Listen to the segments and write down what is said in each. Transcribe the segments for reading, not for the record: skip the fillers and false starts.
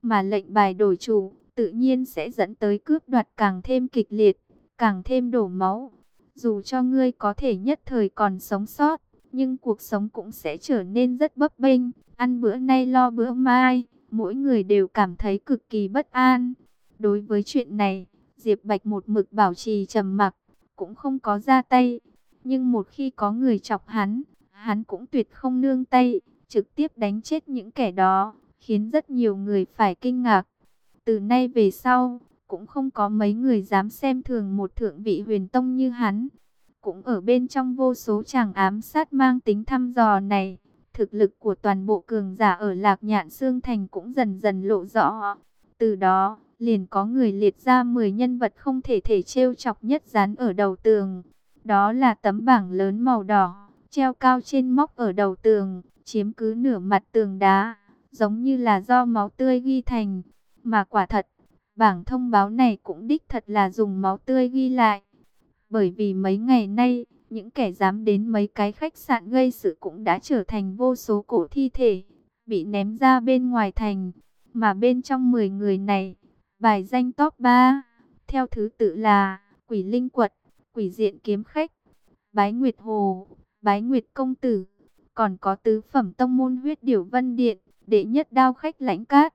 Mà lệnh bài đổi chủ, tự nhiên sẽ dẫn tới cướp đoạt càng thêm kịch liệt, càng thêm đổ máu. Dù cho ngươi có thể nhất thời còn sống sót, nhưng cuộc sống cũng sẽ trở nên rất bấp bênh, ăn bữa nay lo bữa mai, mỗi người đều cảm thấy cực kỳ bất an. Đối với chuyện này, Diệp Bạch một mực bảo trì trầm mặc, cũng không có ra tay. Nhưng một khi có người chọc hắn cũng tuyệt không nương tay, trực tiếp đánh chết những kẻ đó, khiến rất nhiều người phải kinh ngạc. Từ nay về sau, cũng không có mấy người dám xem thường một thượng vị huyền tông như hắn. Cũng ở bên trong vô số tràng ám sát mang tính thăm dò này, thực lực của toàn bộ cường giả ở Lạc Nhạn Xương Thành cũng dần dần lộ rõ. Từ đó, liền có người liệt ra 10 nhân vật không thể trêu chọc nhất dán ở đầu tường. Đó là tấm bảng lớn màu đỏ, treo cao trên móc ở đầu tường, chiếm cứ nửa mặt tường đá, giống như là do máu tươi ghi thành. Mà quả thật, bảng thông báo này cũng đích thật là dùng máu tươi ghi lại. Bởi vì mấy ngày nay, những kẻ dám đến mấy cái khách sạn gây sự cũng đã trở thành vô số cổ thi thể, bị ném ra bên ngoài thành. Mà bên trong 10 người này, bài danh top 3, theo thứ tự là Quỷ Linh Quật, Quỷ Diện Kiếm Khách, Bái Nguyệt Hồ, Bái Nguyệt Công Tử, còn có tứ phẩm tông môn Huyết Điểu Vân Điện, đệ nhất đao khách Lãnh Cát.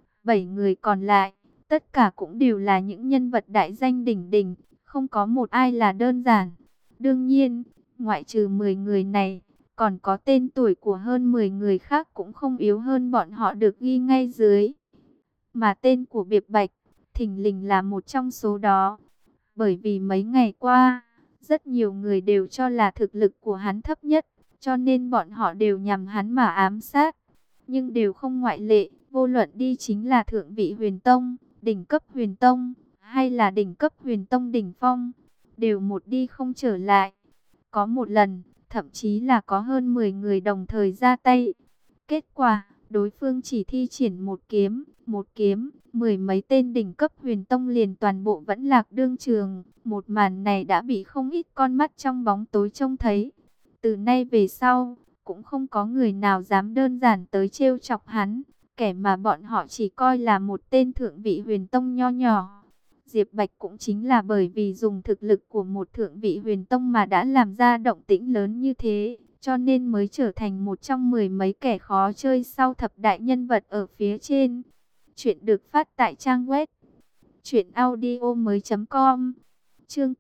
7 người còn lại, tất cả cũng đều là những nhân vật đại danh đỉnh đỉnh, không có một ai là đơn giản. Đương nhiên, ngoại trừ 10 người này, còn có tên tuổi của hơn 10 người khác cũng không yếu hơn bọn họ được ghi ngay dưới. Mà tên của Biệp Bạch, thình lình là một trong số đó. Bởi vì mấy ngày qua, rất nhiều người đều cho là thực lực của hắn thấp nhất, cho nên bọn họ đều nhằm hắn mà ám sát. Nhưng đều không ngoại lệ, vô luận đi chính là thượng vị huyền tông, đỉnh cấp huyền tông, hay là đỉnh cấp huyền tông đỉnh phong, đều một đi không trở lại. Có một lần, thậm chí là có hơn 10 người đồng thời ra tay. Kết quả, đối phương chỉ thi triển một kiếm, mười mấy tên đỉnh cấp huyền tông liền toàn bộ vẫn lạc đương trường. Một màn này đã bị không ít con mắt trong bóng tối trông thấy. Từ nay về sau, cũng không có người nào dám đơn giản tới trêu chọc hắn, kẻ mà bọn họ chỉ coi là một tên thượng vị huyền tông nho nhỏ. Diệp Bạch cũng chính là bởi vì dùng thực lực của một thượng vị huyền tông mà đã làm ra động tĩnh lớn như thế, cho nên mới trở thành một trong 10 mấy kẻ khó chơi sau thập đại nhân vật ở phía trên. Chuyện được phát tại trang web truyệnaudiomoi.com. Chương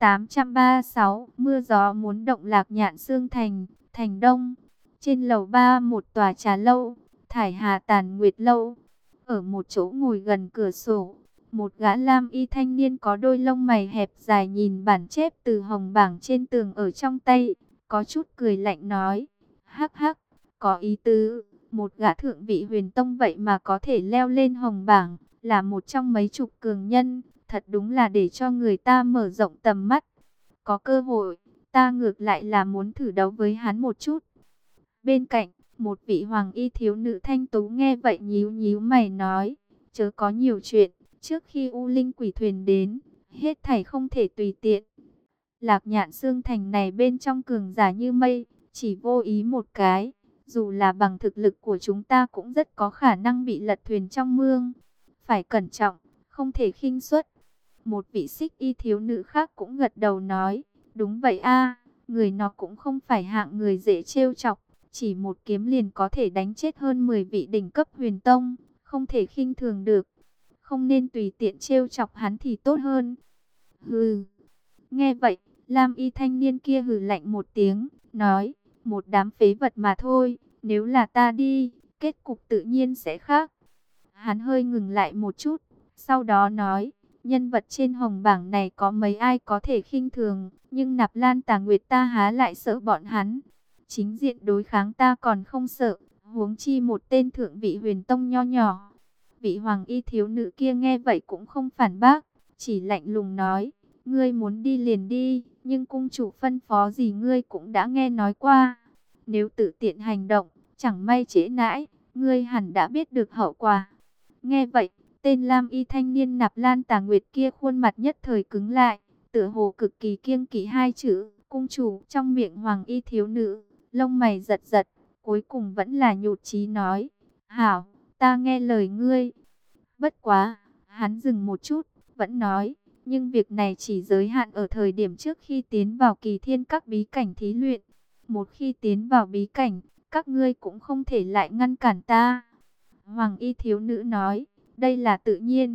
836, mưa gió muốn động Lạc Nhạn Xương Thành, thành Đông. Trên lầu 3 một tòa trà lâu, Thải Hà Tàn Nguyệt lâu. Ở một chỗ ngồi gần cửa sổ, một gã lam y thanh niên có đôi lông mày hẹp dài nhìn bản chép từ hồng bảng trên tường ở trong tay, có chút cười lạnh nói: "Hắc hắc, có ý tứ, một gã thượng vị huyền tông vậy mà có thể leo lên hồng bảng, là một trong mấy chục cường nhân, thật đúng là để cho người ta mở rộng tầm mắt. Có cơ hội, ta ngược lại là muốn thử đấu với hắn một chút." Bên cạnh, một vị hoàng y thiếu nữ thanh tú nghe vậy nhíu nhíu mày nói: "Chớ có nhiều chuyện, trước khi U Linh Quỷ Thuyền đến, hết thảy không thể tùy tiện. Lạc Nhạn Xương Thành này bên trong cường giả như mây, chỉ vô ý một cái, dù là bằng thực lực của chúng ta cũng rất có khả năng bị lật thuyền trong mương. Phải cẩn trọng, không thể khinh suất." Một vị xích y thiếu nữ khác cũng gật đầu nói: "Đúng vậy a, người nó cũng không phải hạng người dễ trêu chọc, chỉ một kiếm liền có thể đánh chết hơn 10 vị đỉnh cấp huyền tông, không thể khinh thường được. Không nên tùy tiện trêu chọc hắn thì tốt hơn." Hừ. Nghe vậy, lam y thanh niên kia hừ lạnh một tiếng, nói: "Một đám phế vật mà thôi, nếu là ta đi, kết cục tự nhiên sẽ khác." Hắn hơi ngừng lại một chút, sau đó nói: "Nhân vật trên hồng bảng này có mấy ai có thể khinh thường, nhưng Nạp Lan Tà Nguyệt ta há lại sợ bọn hắn. Chính diện đối kháng ta còn không sợ, huống chi một tên thượng vị huyền tông nho nhỏ." Vị hoàng y thiếu nữ kia nghe vậy cũng không phản bác, chỉ lạnh lùng nói: "Ngươi muốn đi liền đi, nhưng cung chủ phân phó gì ngươi cũng đã nghe nói qua. Nếu tự tiện hành động, chẳng may trễ nãi, ngươi hẳn đã biết được hậu quả." Nghe vậy, tên lam y thanh niên Nạp Lan Tà Nguyệt kia khuôn mặt nhất thời cứng lại, tựa hồ cực kỳ kiêng kỵ hai chữ cung chủ trong miệng hoàng y thiếu nữ, lông mày giật giật, cuối cùng vẫn là nhụt chí nói: "Hảo, ta nghe lời ngươi." Bất quá, hắn dừng một chút, vẫn nói, nhưng việc này chỉ giới hạn ở thời điểm trước khi tiến vào Kỳ Thiên các bí cảnh thí luyện. Một khi tiến vào bí cảnh, các ngươi cũng không thể lại ngăn cản ta. Hoàng y thiếu nữ nói, đây là tự nhiên.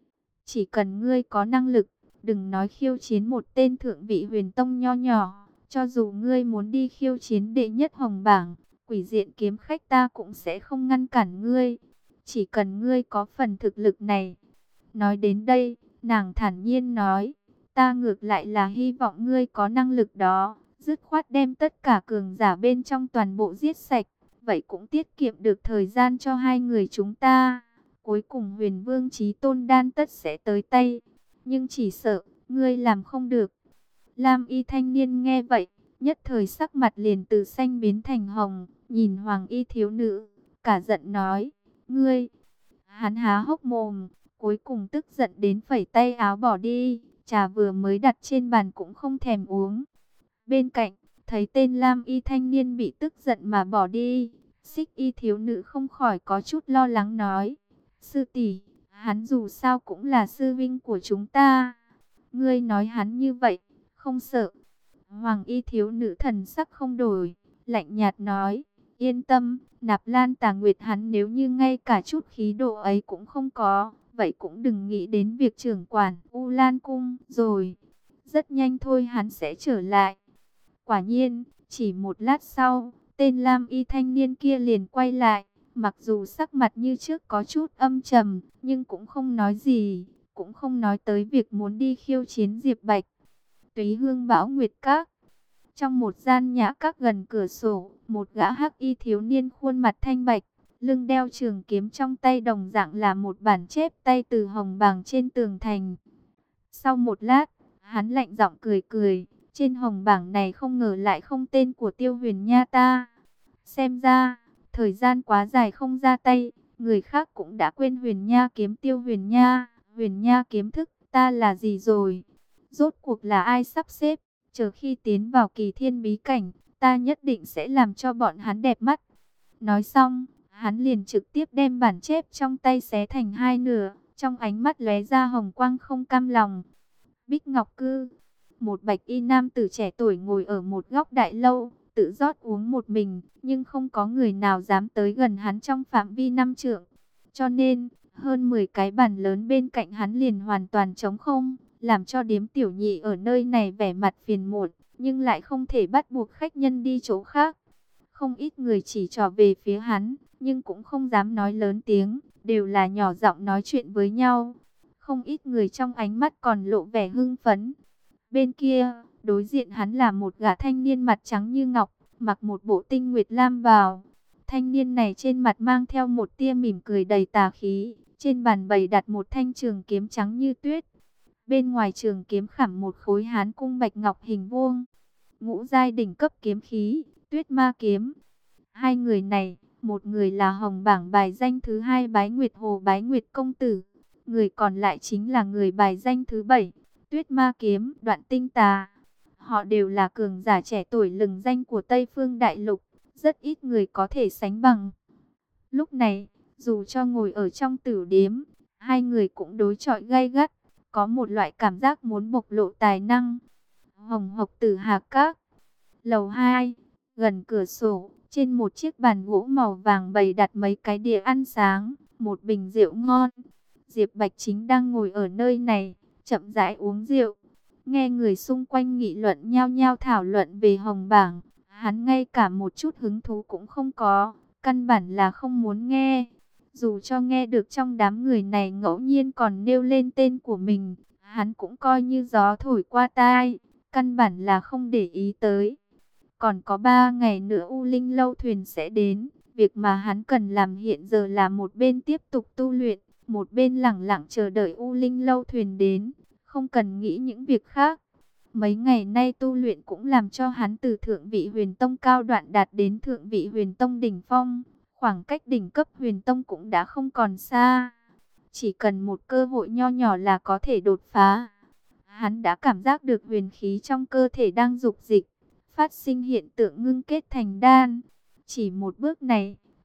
Chỉ cần ngươi có năng lực, đừng nói khiêu chiến một tên thượng vị huyền tông nho nhỏ. Cho dù ngươi muốn đi khiêu chiến đệ nhất hồng bảng, quỷ diện kiếm khách ta cũng sẽ không ngăn cản ngươi. Chỉ cần ngươi có phần thực lực này. Nói đến đây, nàng thản nhiên nói, ta ngược lại là hy vọng ngươi có năng lực đó, dứt khoát đem tất cả cường giả bên trong toàn bộ giết sạch, vậy cũng tiết kiệm được thời gian cho hai người chúng ta. Cuối cùng Huyền Vương Chí Tôn đan tất sẽ tới tay, nhưng chỉ sợ ngươi làm không được. Lam y thanh niên nghe vậy, nhất thời sắc mặt liền từ xanh biến thành hồng, nhìn Hoàng y thiếu nữ, cả giận nói, ngươi. Hắn há hốc mồm, cuối cùng tức giận đến phẩy tay áo bỏ đi, trà vừa mới đặt trên bàn cũng không thèm uống. Bên cạnh, thấy tên Lam y thanh niên bị tức giận mà bỏ đi, Xích y thiếu nữ không khỏi có chút lo lắng nói, sư tỷ, hắn dù sao cũng là sư vinh của chúng ta. Ngươi nói hắn như vậy, không sợ. Hoàng y thiếu nữ thần sắc không đổi, lạnh nhạt nói, yên tâm, Nạp Lan Tà Nguyệt hắn nếu như ngay cả chút khí độ ấy cũng không có, vậy cũng đừng nghĩ đến việc trưởng quản U Lan Cung rồi. Rất nhanh thôi hắn sẽ trở lại. Quả nhiên, chỉ một lát sau, tên Lam y thanh niên kia liền quay lại, mặc dù sắc mặt như trước có chút âm trầm, nhưng cũng không nói gì, cũng không nói tới việc muốn đi khiêu chiến Diệp Bạch. Túy Hương Bảo Nguyệt Các. Trong một gian nhã các gần cửa sổ, một gã hắc y thiếu niên khuôn mặt thanh bạch, lưng đeo trường kiếm trong tay đồng dạng là một bản chép tay từ hồng bảng trên tường thành. Sau một lát, hắn lạnh giọng cười cười, trên hồng bảng này không ngờ lại không tên của Tiêu Huyền Nha ta. Xem ra, thời gian quá dài không ra tay, người khác cũng đã quên Huyền Nha kiếm Tiêu Huyền Nha, Huyền Nha kiếm thức ta là gì rồi? Rốt cuộc là ai sắp xếp? Chờ khi tiến vào Kỳ Thiên bí cảnh, ta nhất định sẽ làm cho bọn hắn đẹp mắt. Nói xong, hắn liền trực tiếp đem bản chép trong tay xé thành hai nửa, trong ánh mắt lóe ra hồng quang không cam lòng. Bích Ngọc Cư, một bạch y nam tử trẻ tuổi ngồi ở một góc đại lâu, tự rót uống một mình, nhưng không có người nào dám tới gần hắn trong phạm vi 5 trượng. Cho nên, hơn 10 cái bàn lớn bên cạnh hắn liền hoàn toàn trống không, làm cho điếm tiểu nhị ở nơi này vẻ mặt phiền muộn, nhưng lại không thể bắt buộc khách nhân đi chỗ khác. Không ít người chỉ trỏ về phía hắn, nhưng cũng không dám nói lớn tiếng, đều là nhỏ giọng nói chuyện với nhau. Không ít người trong ánh mắt còn lộ vẻ hưng phấn. Bên kia, đối diện hắn là một gã thanh niên mặt trắng như ngọc, mặc một bộ tinh nguyệt lam bào. Thanh niên này trên mặt mang theo một tia mỉm cười đầy tà khí, trên bàn bày đặt một thanh trường kiếm trắng như tuyết. Bên ngoài trường kiếm khảm một khối hán cung bạch ngọc hình vuông. Ngũ giai đỉnh cấp kiếm khí, Tuyết Ma kiếm. Hai người này, một người là hồng bảng bài danh thứ hai Bái Nguyệt Hồ Bái Nguyệt công tử, người còn lại chính là người bài danh thứ 7, Tuyết Ma kiếm Đoạn Tinh Tà. Họ đều là cường giả trẻ tuổi lừng danh của Tây Phương Đại Lục, rất ít người có thể sánh bằng. Lúc này, dù cho ngồi ở trong tử điếm, hai người cũng đối chọi gay gắt, có một loại cảm giác muốn bộc lộ tài năng. Hồng Hộc Tử Hà Các, lầu 2, gần cửa sổ, trên một chiếc bàn gỗ màu vàng bày đặt mấy cái đĩa ăn sáng, một bình rượu ngon. Diệp Bạch chính đang ngồi ở nơi này, chậm rãi uống rượu. Nghe người xung quanh nghị luận nhao nhao thảo luận về hồng bảng, hắn ngay cả một chút hứng thú cũng không có, căn bản là không muốn nghe. Dù cho nghe được trong đám người này ngẫu nhiên còn nêu lên tên của mình, hắn cũng coi như gió thổi qua tai, căn bản là không để ý tới. Còn có 3 ngày nữa U Linh Lâu thuyền sẽ đến, việc mà hắn cần làm hiện giờ là một bên tiếp tục tu luyện, một bên lẳng lặng chờ đợi U Linh Lâu thuyền đến, không cần nghĩ những việc khác. Mấy ngày nay tu luyện cũng làm cho hắn từ thượng vị huyền tông cao đoạn đạt đến thượng vị huyền tông đỉnh phong, khoảng cách đỉnh cấp huyền tông cũng đã không còn xa. Chỉ cần một cơ hội nho nhỏ là có thể đột phá. Hắn đã cảm giác được huyền khí trong cơ thể đang dục dịch, phát sinh hiện tượng ngưng kết thành đan. Chỉ một bước này,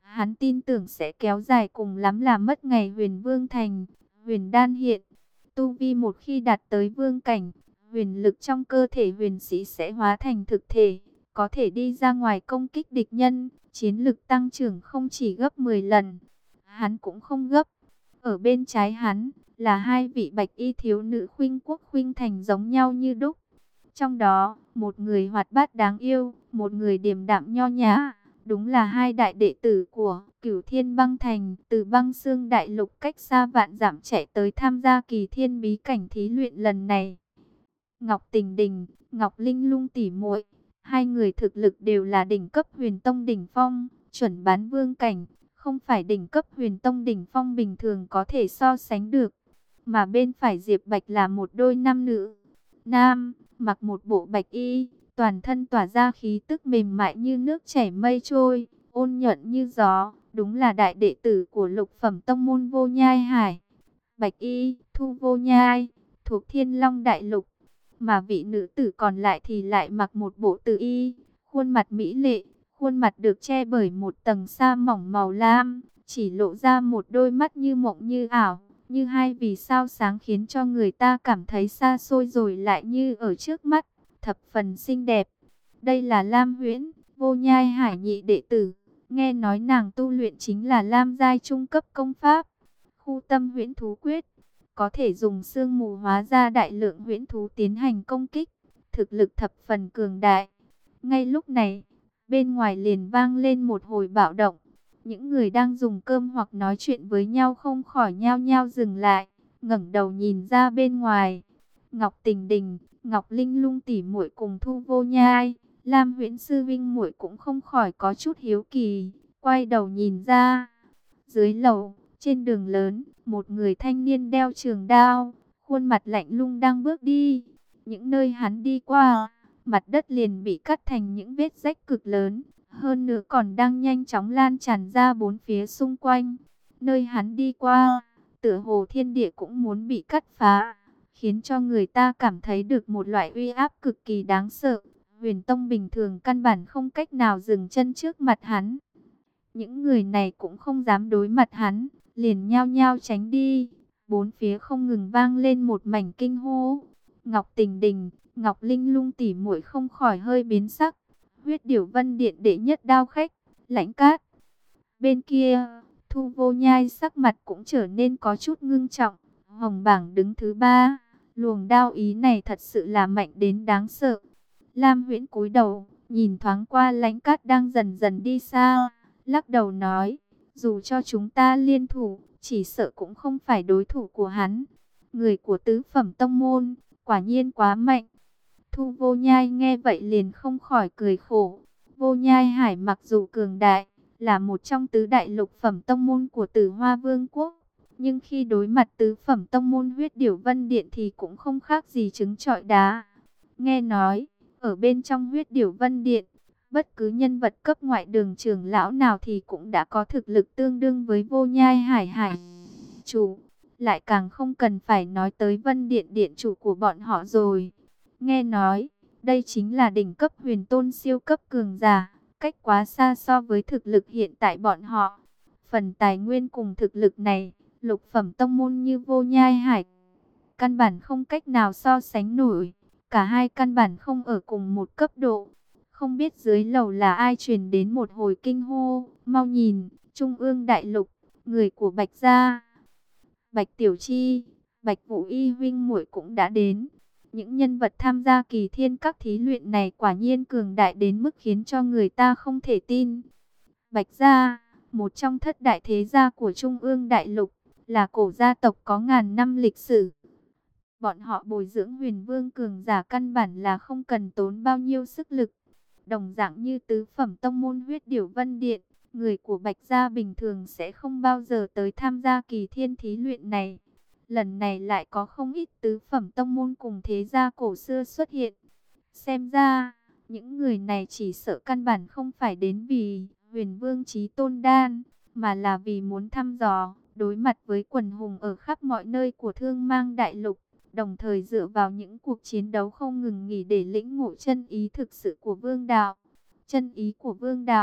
Hắn tin tưởng sẽ kéo dài, cùng lắm là mất ngày Huyền Vương thành, Huyền Đan hiện. Tu vi một khi đạt tới vương cảnh, huyền lực trong cơ thể huyền sĩ sẽ hóa thành thực thể, có thể đi ra ngoài công kích địch nhân, chiến lực tăng trưởng không chỉ gấp 10 lần. Hắn cũng không gấp. Ở bên trái hắn là hai vị bạch y thiếu nữ khuynh quốc khuynh thành giống nhau như đúc. Trong đó, một người hoạt bát đáng yêu, một người điềm đạm nho nhã. Đúng là hai đại đệ tử của Cửu Thiên Băng Thành, từ Băng Xương Đại Lục cách xa vạn dặm chạy tới tham gia kỳ thiên bí cảnh thí luyện lần này. Ngọc Tình Đình, Ngọc Linh Lung tỷ muội, hai người thực lực đều là đỉnh cấp Huyền Tông đỉnh phong, chuẩn bán vương cảnh, không phải đỉnh cấp Huyền Tông đỉnh phong bình thường có thể so sánh được. Mà bên phải Diệp Bạch là một đôi nam nữ. Nam mặc một bộ bạch y, toàn thân tỏa ra khí tức mềm mại như nước chảy mây trôi, ôn nhuận như gió, đúng là đại đệ tử của lục phẩm tông môn Vô Nhai Hải. Bạch y, Thu Vô Nhai, thuộc Thiên Long Đại Lục. Mà vị nữ tử còn lại thì lại mặc một bộ tử y, khuôn mặt mỹ lệ, khuôn mặt được che bởi một tầng sa mỏng màu lam, chỉ lộ ra một đôi mắt như mộng như ảo, như hai vì sao sáng khiến cho người ta cảm thấy xa xôi rồi lại như ở trước mắt, thập phần xinh đẹp. Đây là Lam Huyễn, Vô Nhai Hải nhị đệ tử, nghe nói nàng tu luyện chính là Lam giai trung cấp công pháp, Khu Tâm Huyễn Thú Quyết, có thể dùng sương mù hóa ra đại lượng huyễn thú tiến hành công kích, thực lực thập phần cường đại. Ngay lúc này, bên ngoài liền vang lên một hồi bạo động. Những người đang dùng cơm hoặc nói chuyện với nhau không khỏi nhao nhao dừng lại, ngẩng đầu nhìn ra bên ngoài. Ngọc Tình Đình, Ngọc Linh Lung tỷ muội cùng Thu Vô Nhai, Lam Huyễn sư vinh muội cũng không khỏi có chút hiếu kỳ, quay đầu nhìn ra. Dưới lầu, trên đường lớn, một người thanh niên đeo trường đao, khuôn mặt lạnh lùng đang bước đi. Những nơi hắn đi qua, mặt đất liền bị cắt thành những vết rách cực lớn, hơn nữa còn đang nhanh chóng lan tràn ra bốn phía xung quanh. Nơi hắn đi qua, tựa hồ thiên địa cũng muốn bị cắt phá, khiến cho người ta cảm thấy được một loại uy áp cực kỳ đáng sợ. Huyền Tông bình thường căn bản không cách nào dừng chân trước mặt hắn. Những người này cũng không dám đối mặt hắn, liền nhao nhao tránh đi. Bốn phía không ngừng vang lên một mảnh kinh hô. Ngọc Tình Đình, Ngọc Linh Lung tỷ muội không khỏi hơi biến sắc. Huyết Điểu Vân Điện đệ nhất đao khách, Lãnh Cát. Bên kia, Thu Vô Nhai sắc mặt cũng trở nên có chút ngưng trọng. Hồng bảng đứng thứ 3, luồng đao ý này thật sự là mạnh đến đáng sợ. Lam Huyễn cúi đầu, nhìn thoáng qua Lãnh Cát đang dần dần đi xa, lắc đầu nói, dù cho chúng ta liên thủ, chỉ sợ cũng không phải đối thủ của hắn. Người của tứ phẩm tông môn, quả nhiên quá mạnh. Thu Vô Nhai nghe vậy liền không khỏi cười khổ. Vô Nhai Hải mặc dù cường đại, là một trong tứ đại lục phẩm tông môn của Tử Hoa Vương quốc, nhưng khi đối mặt tứ phẩm tông môn Huyết Điểu Vân Điện thì cũng không khác gì trứng trọi đá. Nghe nói, ở bên trong Huyết Điểu Vân Điện, bất cứ nhân vật cấp ngoại đường trưởng lão nào thì cũng đã có thực lực tương đương với Vô Nhai Hải Hải chủ, lại càng không cần phải nói tới Vân Điện điện chủ của bọn họ rồi. Nghe nói, đây chính là đỉnh cấp huyền tôn siêu cấp cường giả, cách quá xa so với thực lực hiện tại bọn họ. Phần tài nguyên cùng thực lực này, lục phẩm tông môn như Vô Nhai Hải căn bản không cách nào so sánh nổi. Cả hai căn bản không ở cùng một cấp độ. Không biết dưới lầu là ai truyền đến một hồi kinh hô, mau nhìn, Trung ương Đại Lục, người của Bạch gia. Bạch Tiểu Chi, Bạch Vũ Y huynh muội cũng đã đến. Những nhân vật tham gia kỳ thiên các thí luyện này quả nhiên cường đại đến mức khiến cho người ta không thể tin. Bạch gia, một trong thất đại thế gia của Trung ương Đại Lục, là cổ gia tộc có ngàn năm lịch sử. Bọn họ bồi dưỡng huyền vương cường giả căn bản là không cần tốn bao nhiêu sức lực. Đồng dạng như tứ phẩm tông môn Huyết Điểu Vân Điện, người của Bạch gia bình thường sẽ không bao giờ tới tham gia kỳ thiên thí luyện này. Lần này lại có không ít tứ phẩm tông môn cùng thế gia cổ xưa xuất hiện. Xem ra, những người này chỉ sợ căn bản không phải đến vì huyền vương chí tôn đan, mà là vì muốn thăm dò, đối mặt với quần hùng ở khắp mọi nơi của Thương Mang Đại Lục, đồng thời dựa vào những cuộc chiến đấu không ngừng nghỉ để lĩnh ngộ chân ý thực sự của vương đạo. Chân ý của vương đạo,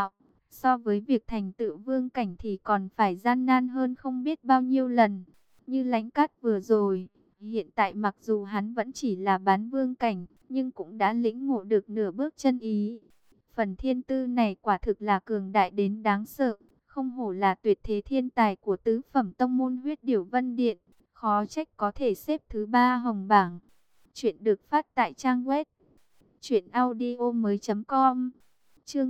So với việc thành tựu vương cảnh thì còn phải gian nan hơn không biết bao nhiêu lần. Như Lãnh Cát vừa rồi, hiện tại mặc dù hắn vẫn chỉ là bán vương cảnh, nhưng cũng đã lĩnh ngộ được nửa bước chân ý. Phần thiên tư này quả thực là cường đại đến đáng sợ, không hổ là tuyệt thế thiên tài của tứ phẩm tông môn Huyết Điểu Vân Điện, khó trách có thể xếp thứ 3 hồng bảng. Chuyện được phát tại trang web truyệnaudiomoi.com. Chương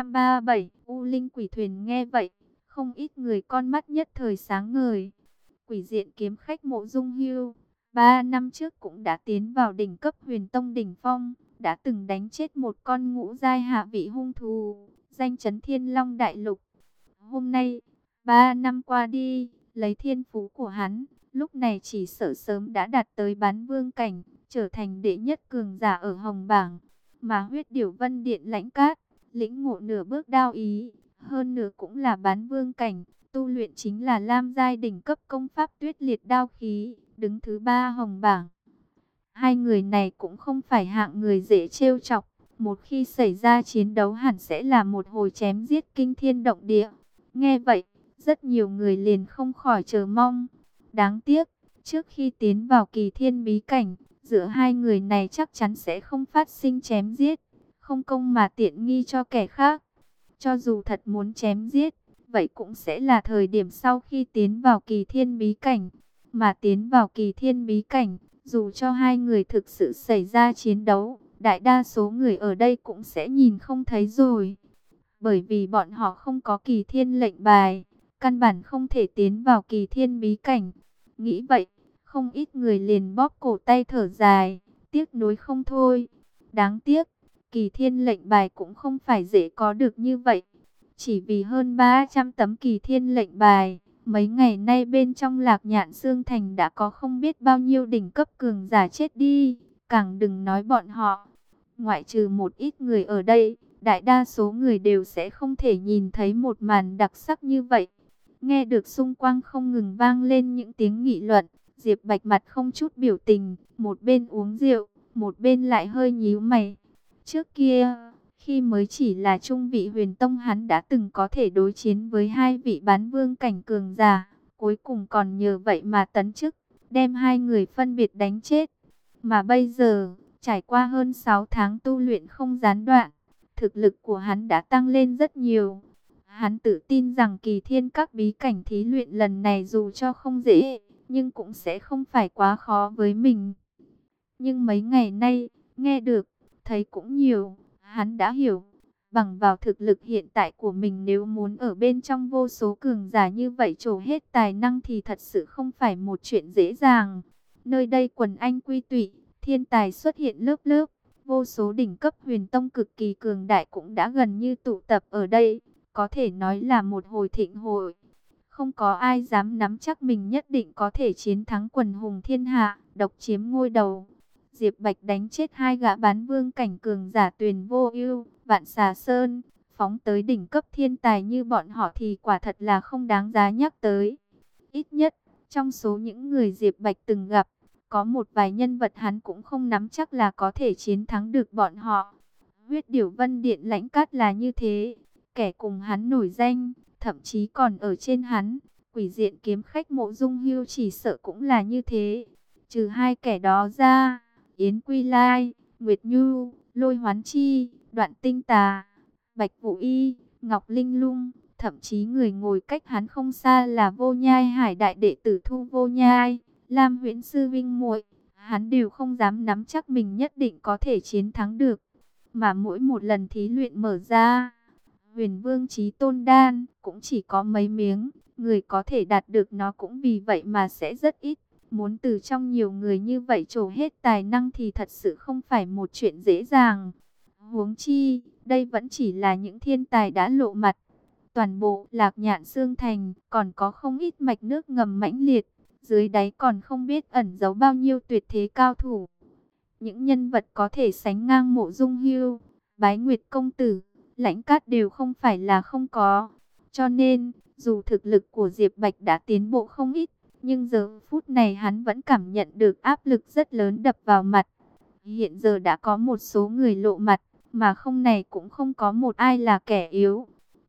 837, U Linh Quỷ Thuyền. Nghe vậy, không ít người con mắt nhất thời sáng ngời. Quỷ diện kiếm khách Mộ Dung Hưu, 3 năm trước cũng đã tiến vào đỉnh cấp Huyền Tông đỉnh phong, đã từng đánh chết một con ngũ giai hạ vị hung thú, danh chấn Thiên Long đại lục. Hôm nay, 3 năm qua đi, lấy thiên phú của hắn, lúc này chỉ sợ sớm đã đạt tới bán vương cảnh, trở thành đệ nhất cường giả ở hồng bảng. Mà Huyết Điểu Vân Điện Lãnh Cát, lĩnh ngộ nửa bước đao ý, hơn nửa cũng là bán vương cảnh, tu luyện chính là lam giai đỉnh cấp công pháp Tuyết Liệt đao khí, đứng thứ 3 hồng bảng. Hai người này cũng không phải hạng người dễ trêu chọc, một khi xảy ra chiến đấu hẳn sẽ là một hồi chém giết kinh thiên động địa. Nghe vậy, rất nhiều người liền không khỏi chờ mong. Đáng tiếc, trước khi tiến vào kỳ thiên bí cảnh, giữa hai người này chắc chắn sẽ không phát sinh chém giết, không công mà tiện nghi cho kẻ khác. Cho dù thật muốn chém giết, vậy cũng sẽ là thời điểm sau khi tiến vào kỳ thiên bí cảnh. Mà tiến vào kỳ thiên bí cảnh, dù cho hai người thực sự xảy ra chiến đấu, đại đa số người ở đây cũng sẽ nhìn không thấy rồi. Bởi vì bọn họ không có kỳ thiên lệnh bài, căn bản không thể tiến vào kỳ thiên bí cảnh. Nghĩ vậy, không ít người liền bóp cổ tay thở dài, tiếc nuối không thôi. Đáng tiếc, kỳ thiên lệnh bài cũng không phải dễ có được như vậy. Chỉ vì hơn 300 tấm kỳ thiên lệnh bài, mấy ngày nay bên trong Lạc Nhạn Xương Thành đã có không biết bao nhiêu đỉnh cấp cường giả chết đi, càng đừng nói bọn họ. Ngoại trừ một ít người ở đây, đại đa số người đều sẽ không thể nhìn thấy một màn đặc sắc như vậy. Nghe được xung quanh không ngừng vang lên những tiếng nghị luận, Diệp Bạch mặt không chút biểu tình, một bên uống rượu, một bên lại hơi nhíu mày. Trước kia, khi mới chỉ là trung vị Huyền Tông, hắn đã từng có thể đối chiến với hai vị bán vương cảnh cường giả, cuối cùng còn nhờ vậy mà tấn chức, đem hai người phân biệt đánh chết. Mà bây giờ, trải qua hơn 6 tháng tu luyện không gián đoạn, thực lực của hắn đã tăng lên rất nhiều. Hắn tự tin rằng kỳ thiên các bí cảnh thí luyện lần này dù cho không dễ, nhưng cũng sẽ không phải quá khó với mình. Nhưng mấy ngày nay, nghe được, thấy cũng nhiều, hắn đã hiểu. Bằng vào thực lực hiện tại của mình, nếu muốn ở bên trong vô số cường giả như vậy trổ hết tài năng thì thật sự không phải một chuyện dễ dàng. Nơi đây quần anh quy tụy, thiên tài xuất hiện lớp lớp. Vô số đỉnh cấp Huyền Tông cực kỳ cường đại cũng đã gần như tụ tập ở đây. Có thể nói là một hồi thịnh hội. Không có ai dám nắm chắc mình nhất định có thể chiến thắng quần hùng thiên hạ, độc chiếm ngôi đầu. Diệp Bạch đánh chết hai gã bán vương cảnh cường giả Tuyền Vô Ưu, Vạn Xà Sơn, phóng tới đỉnh cấp thiên tài như bọn họ thì quả thật là không đáng giá nhắc tới. Ít nhất, trong số những người Diệp Bạch từng gặp, có một vài nhân vật hắn cũng không nắm chắc là có thể chiến thắng được bọn họ. Huyết Điểu Vân Điện Lãnh Cát là như thế, kẻ cùng hắn nổi danh, thậm chí còn ở trên hắn. Quỷ diện kiếm khách Mộ Dung Hưu chỉ sợ cũng là như thế. Trừ hai kẻ đó ra, Yến Quy Lai, Nguyệt Nhu, Lôi Hoán Chi, Đoạn Tinh Tà, Bạch Vũ Y, Ngọc Linh Lung, thậm chí người ngồi cách hắn không xa là Vô Nhai Hải đại đệ tử Thu Vô Nhai, Lam Huyễn Sư Vinh muội, hắn đều không dám nắm chắc mình nhất định có thể chiến thắng được. Mà mỗi một lần thí luyện mở ra, Huyền Vương Chí Tôn Đan cũng chỉ có mấy miếng, người có thể đạt được nó cũng vì vậy mà sẽ rất ít. Muốn từ trong nhiều người như vậy trổ hết tài năng thì thật sự không phải một chuyện dễ dàng. Huống chi, đây vẫn chỉ là những thiên tài đã lộ mặt. Toàn bộ Lạc Nhạn Xương Thành còn có không ít mạch nước ngầm mãnh liệt, dưới đáy còn không biết ẩn giấu bao nhiêu tuyệt thế cao thủ. Những nhân vật có thể sánh ngang Mộ Dung Hưu, Bái Nguyệt Công Tử, Lãnh Cát đều không phải là không có. Cho nên, dù thực lực của Diệp Bạch đã tiến bộ không ít, nhưng giờ phút này hắn vẫn cảm nhận được áp lực rất lớn đập vào mặt. Hiện giờ đã có một số người lộ mặt, mà không này cũng không có một ai là kẻ yếu.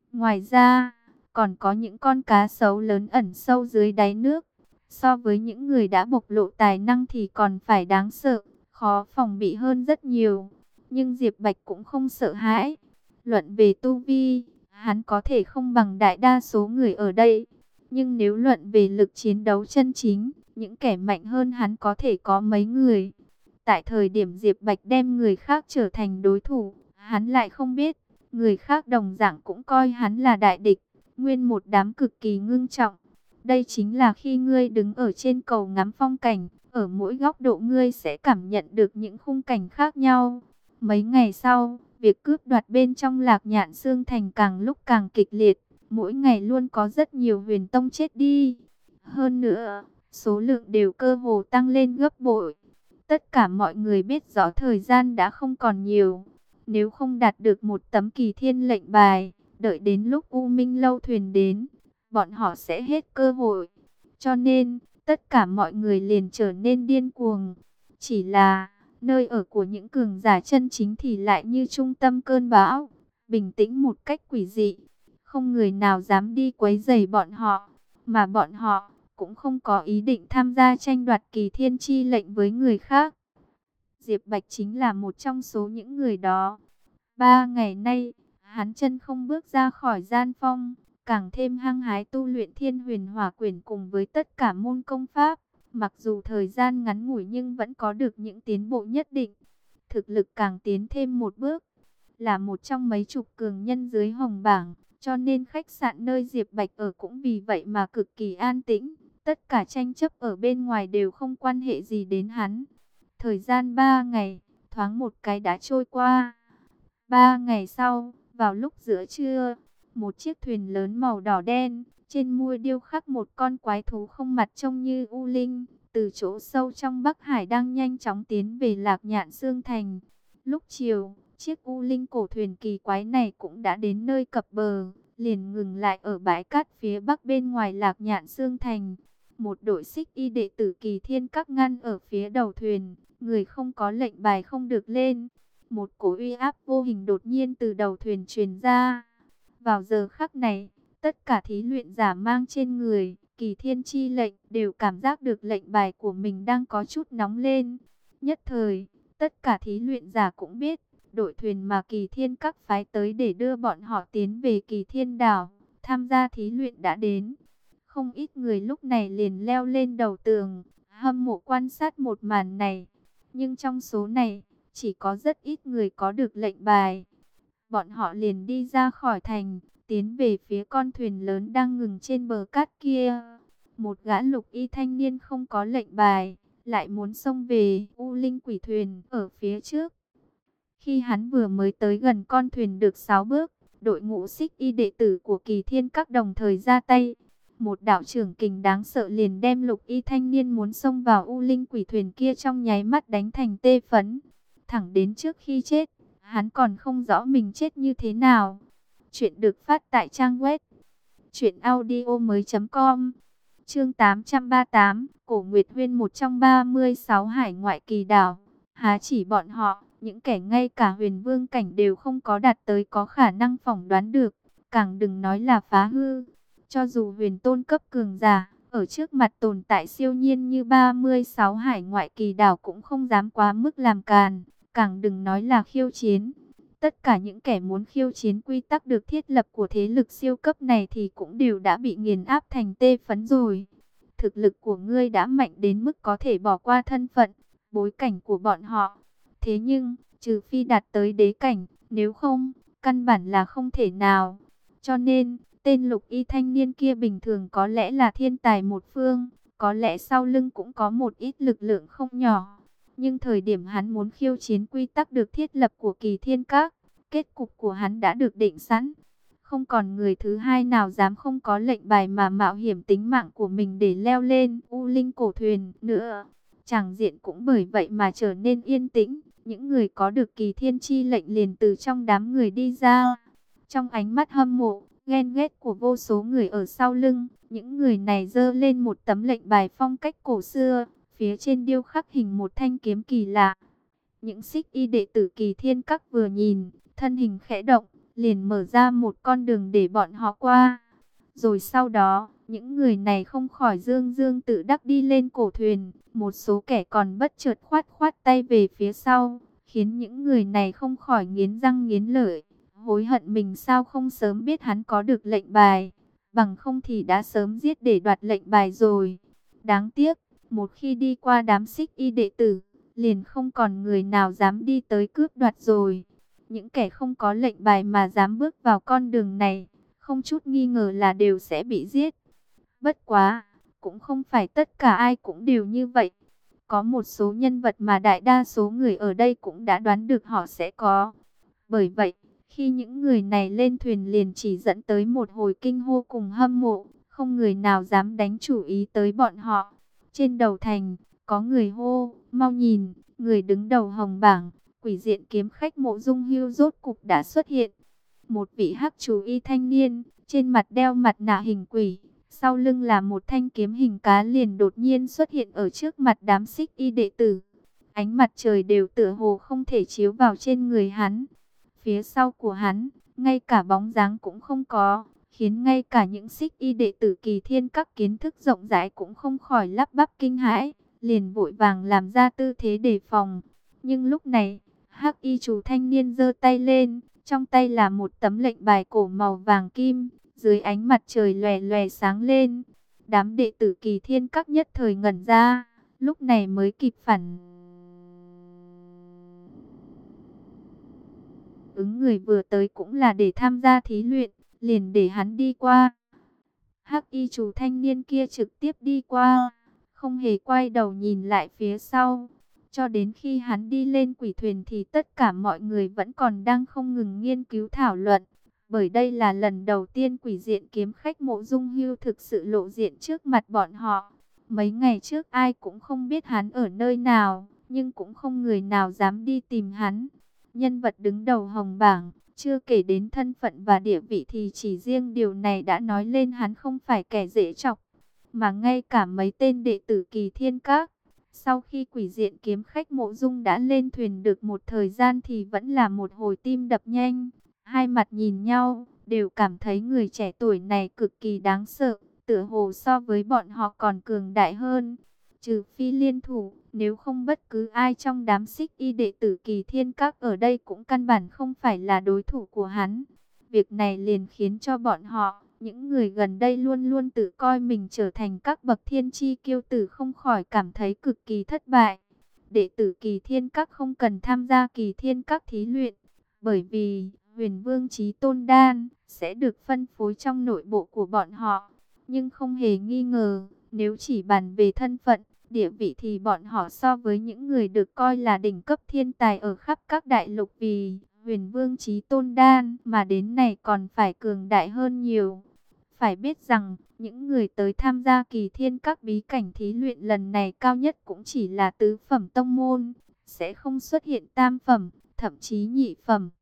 Ngoài ra, còn có những con cá sấu lớn ẩn sâu dưới đáy nước. So với những người đã bộc lộ tài năng thì còn phải đáng sợ, khó phòng bị hơn rất nhiều. Nhưng Diệp Bạch cũng không sợ hãi. Luận về tu vi, hắn có thể không bằng đại đa số người ở đây. Nhưng nếu luận về lực chiến đấu chân chính, những kẻ mạnh hơn hắn có thể có mấy người. Tại thời điểm Diệp Bạch đem người khác trở thành đối thủ, hắn lại không biết, người khác đồng dạng cũng coi hắn là đại địch, nguyên một đám cực kỳ ngưng trọng. Đây chính là khi ngươi đứng ở trên cầu ngắm phong cảnh, ở mỗi góc độ ngươi sẽ cảm nhận được những khung cảnh khác nhau. Mấy ngày sau, việc cướp đoạt bên trong Lạc Nhạn Xương Thành càng lúc càng kịch liệt, mỗi ngày luôn có rất nhiều huyền tông chết đi. Hơn nữa, số lượng đều cơ hồ tăng lên gấp bội. Tất cả mọi người biết rõ thời gian đã không còn nhiều. Nếu không đạt được một tấm kỳ thiên lệnh bài, đợi đến lúc U Minh Lâu thuyền đến, bọn họ sẽ hết cơ hội. Cho nên, tất cả mọi người liền trở nên điên cuồng. Chỉ là, nơi ở của những cường giả chân chính thì lại như trung tâm cơn bão, bình tĩnh một cách quỷ dị. Không người nào dám đi quấy rầy bọn họ, mà bọn họ cũng không có ý định tham gia tranh đoạt kỳ thiên chi lệnh với người khác. Diệp Bạch chính là một trong số những người đó. 3 ngày nay, hắn chân không bước ra khỏi gian phong, càng thêm hăng hái tu luyện Thiên Huyền Hỏa Quyển cùng với tất cả môn công pháp. Mặc dù thời gian ngắn ngủi nhưng vẫn có được những tiến bộ nhất định. Thực lực càng tiến thêm một bước, là một trong mấy chục cường nhân dưới hồng bảng, cho nên khách sạn nơi Diệp Bạch ở cũng vì vậy mà cực kỳ an tĩnh. Tất cả tranh chấp ở bên ngoài đều không quan hệ gì đến hắn. Thời gian 3 ngày, thoáng một cái đã trôi qua. 3 ngày sau, vào lúc giữa trưa, một chiếc thuyền lớn màu đỏ đen, trên mui điêu khắc một con quái thú không mặt trông như U Linh, từ chỗ sâu trong Bắc Hải đang nhanh chóng tiến về Lạc Nhạn Xương Thành. Lúc chiều, chiếc U Linh cổ thuyền kỳ quái này cũng đã đến nơi cập bờ, liền ngừng lại ở bãi cát phía bắc bên ngoài Lạc Nhạn Xương Thành. Một đội xích y đệ tử Kỳ Thiên Các ngăn ở phía đầu thuyền, người không có lệnh bài không được lên. Một cổ uy áp vô hình đột nhiên từ đầu thuyền truyền ra. Vào giờ khắc này, tất cả thí luyện giả mang trên người Kỳ Thiên chi lệnh đều cảm giác được lệnh bài của mình đang có chút nóng lên. Nhất thời, tất cả thí luyện giả cũng biết, đội thuyền mà Kỳ Thiên Các phái tới để đưa bọn họ tiến về Kỳ Thiên Đảo, tham gia thí luyện đã đến. Không ít người lúc này liền leo lên đầu tường, hâm mộ quan sát một màn này. Nhưng trong số này, chỉ có rất ít người có được lệnh bài. Bọn họ liền đi ra khỏi thành, tiến về phía con thuyền lớn đang ngừng trên bờ cát kia. Một gã lục y thanh niên không có lệnh bài, lại muốn xông về U Linh quỷ thuyền ở phía trước. Khi hắn vừa mới tới gần con thuyền được 6 bước, đội ngũ xích y đệ tử của Kỳ Thiên Các đồng thời ra tay. Một đạo trưởng kình đáng sợ liền đem lục y thanh niên muốn xông vào U Linh quỷ thuyền kia trong nháy mắt đánh thành tê phấn. Thẳng đến trước khi chết, hắn còn không rõ mình chết như thế nào. Chuyện được phát tại trang web truyệnaudiomoi.com. Chương 838, Cổ Nguyệt Huyên, một trong 36 hải ngoại kỳ đảo. Há chỉ bọn họ, những kẻ ngay cả huyền vương cảnh đều không có đạt tới có khả năng phỏng đoán được, càng đừng nói là phá hư. Cho dù huyền tôn cấp cường giả, ở trước mặt tồn tại siêu nhiên như 36 hải ngoại kỳ đảo cũng không dám quá mức làm càn, càng đừng nói là khiêu chiến. Tất cả những kẻ muốn khiêu chiến quy tắc được thiết lập của thế lực siêu cấp này thì cũng đều đã bị nghiền áp thành tê phấn rồi. Thực lực của ngươi đã mạnh đến mức có thể bỏ qua thân phận, bối cảnh của bọn họ. Thế nhưng, trừ phi đạt tới đế cảnh, nếu không, căn bản là không thể nào. Cho nên, tên lục y thanh niên kia bình thường có lẽ là thiên tài một phương, có lẽ sau lưng cũng có một ít lực lượng không nhỏ. Nhưng thời điểm hắn muốn khiêu chiến quy tắc được thiết lập của Kỳ Thiên Các, kết cục của hắn đã được định sẵn. Không còn người thứ hai nào dám không có lệnh bài mà mạo hiểm tính mạng của mình để leo lên U Linh cổ thuyền nữa. Tràng diện cũng bởi vậy mà trở nên yên tĩnh. Những người có được Kỳ Thiên chi lệnh liền từ trong đám người đi ra. Trong ánh mắt hâm mộ, ghen ghét của vô số người ở sau lưng, những người này giơ lên một tấm lệnh bài phong cách cổ xưa, phía trên điêu khắc hình một thanh kiếm kỳ lạ. Những xích y đệ tử Kỳ Thiên Các vừa nhìn, thân hình khẽ động, liền mở ra một con đường để bọn họ qua. Rồi sau đó, những người này không khỏi dương dương tự đắc đi lên cổ thuyền, một số kẻ còn bất chợt khoát khoát tay về phía sau, khiến những người này không khỏi nghiến răng nghiến lợi, hối hận mình sao không sớm biết hắn có được lệnh bài, bằng không thì đã sớm giết để đoạt lệnh bài rồi. Đáng tiếc, một khi đi qua đám Xích Y đệ tử, liền không còn người nào dám đi tới cướp đoạt rồi. Những kẻ không có lệnh bài mà dám bước vào con đường này, không chút nghi ngờ là đều sẽ bị giết. Bất quá, cũng không phải tất cả ai cũng đều như vậy. Có một số nhân vật mà đại đa số người ở đây cũng đã đoán được họ sẽ có. Bởi vậy, khi những người này lên thuyền liền chỉ dẫn tới một hồi kinh hô cùng hâm mộ, không người nào dám đánh chủ ý tới bọn họ. Trên đầu thành, có người hô, mau nhìn, người đứng đầu hồng bảng, quỷ diện kiếm khách Mộ Dung Hưu rốt cục đã xuất hiện. Một vị hắc chú y thanh niên, trên mặt đeo mặt nạ hình quỷ, sau lưng là một thanh kiếm hình cá liền đột nhiên xuất hiện ở trước mặt đám Xích Y đệ tử. Ánh mặt trời đều tựa hồ không thể chiếu vào trên người hắn. Phía sau của hắn, ngay cả bóng dáng cũng không có, khiến ngay cả những Xích Y đệ tử Kỳ Thiên các kiến thức rộng rãi cũng không khỏi lắp bắp kinh hãi, liền vội vàng làm ra tư thế đề phòng. Nhưng lúc này, hắc y chủ thanh niên giơ tay lên, trong tay là một tấm lệnh bài cổ màu vàng kim, dưới ánh mặt trời lòe lòe sáng lên. Đám đệ tử Kỳ Thiên các nhất thời ngẩn ra, lúc này mới kịp phản ứng, người vừa tới cũng là để tham gia thí luyện, liền để hắn đi qua. Hắc y chủ thanh niên kia trực tiếp đi qua, không hề quay đầu nhìn lại phía sau. Cho đến khi hắn đi lên quỷ thuyền thì tất cả mọi người vẫn còn đang không ngừng nghiên cứu thảo luận. Bởi đây là lần đầu tiên quỷ diện kiếm khách Mộ Dung Hưu thực sự lộ diện trước mặt bọn họ. Mấy ngày trước ai cũng không biết hắn ở nơi nào, nhưng cũng không người nào dám đi tìm hắn. Nhân vật đứng đầu hồng bảng, chưa kể đến thân phận và địa vị thì chỉ riêng điều này đã nói lên hắn không phải kẻ dễ chọc. Mà ngay cả mấy tên đệ tử Kỳ Thiên Các, sau khi quỷ diện kiếm khách Mộ Dung đã lên thuyền được một thời gian thì vẫn là một hồi tim đập nhanh. Hai mặt nhìn nhau, đều cảm thấy người trẻ tuổi này cực kỳ đáng sợ, tựa hồ so với bọn họ còn cường đại hơn. Trừ phi liên thủ, nếu không bất cứ ai trong đám Xích Y đệ tử Kỳ Thiên Các ở đây cũng căn bản không phải là đối thủ của hắn. Việc này liền khiến cho bọn họ, những người gần đây luôn luôn tự coi mình trở thành các bậc thiên chi kiêu tử, không khỏi cảm thấy cực kỳ thất bại. Đệ tử Kỳ Thiên Các không cần tham gia Kỳ Thiên Các thí luyện, bởi vì Huyền Vương Chí Tôn Đan sẽ được phân phối trong nội bộ của bọn họ. Nhưng không hề nghi ngờ, nếu chỉ bàn về thân phận, địa vị thì bọn họ so với những người được coi là đỉnh cấp thiên tài ở khắp các đại lục vì Huyền Vương Chí Tôn Đan mà đến này còn phải cường đại hơn nhiều. Phải biết rằng, những người tới tham gia Kỳ Thiên Các bí cảnh thí luyện lần này cao nhất cũng chỉ là tứ phẩm tông môn, sẽ không xuất hiện tam phẩm, thậm chí nhị phẩm.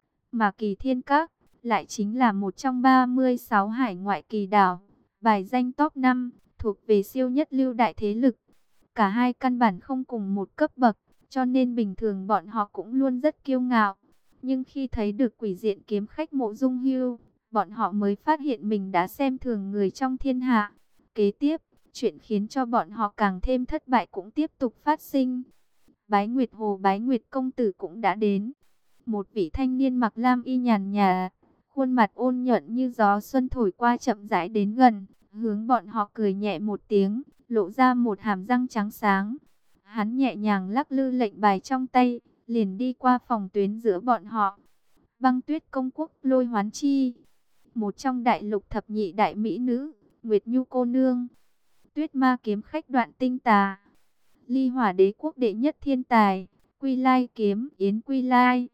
Mà Kỳ Thiên Các lại chính là một trong 36 hải ngoại kỳ đảo, bài danh top 5, thuộc về siêu nhất lưu đại thế lực. Cả hai căn bản không cùng một cấp bậc, cho nên bình thường bọn họ cũng luôn rất kiêu ngạo. Nhưng khi thấy được quỷ diện kiếm khách Mộ Dung Hưu, bọn họ mới phát hiện mình đã xem thường người trong thiên hạ. Kế tiếp, chuyện khiến cho bọn họ càng thêm thất bại cũng tiếp tục phát sinh. Bái Nguyệt Hồ Bái Nguyệt công tử cũng đã đến. Một vị thanh niên mặc lam y nhàn nhã, khuôn mặt ôn nhuận như gió xuân thổi qua chậm rãi đến gần, hướng bọn họ cười nhẹ một tiếng, lộ ra một hàm răng trắng sáng. Hắn nhẹ nhàng lắc lư lệnh bài trong tay, liền đi qua phòng tuyến giữa bọn họ. Băng Tuyết công quốc Lôi Hoán Chi, một trong đại lục thập nhị đại mỹ nữ, Nguyệt Nhu cô nương. Tuyết Ma kiếm khách Đoạn Tinh Tà, Ly Hỏa đế quốc đệ nhất thiên tài, Quy Lai kiếm Yến Quy Lai.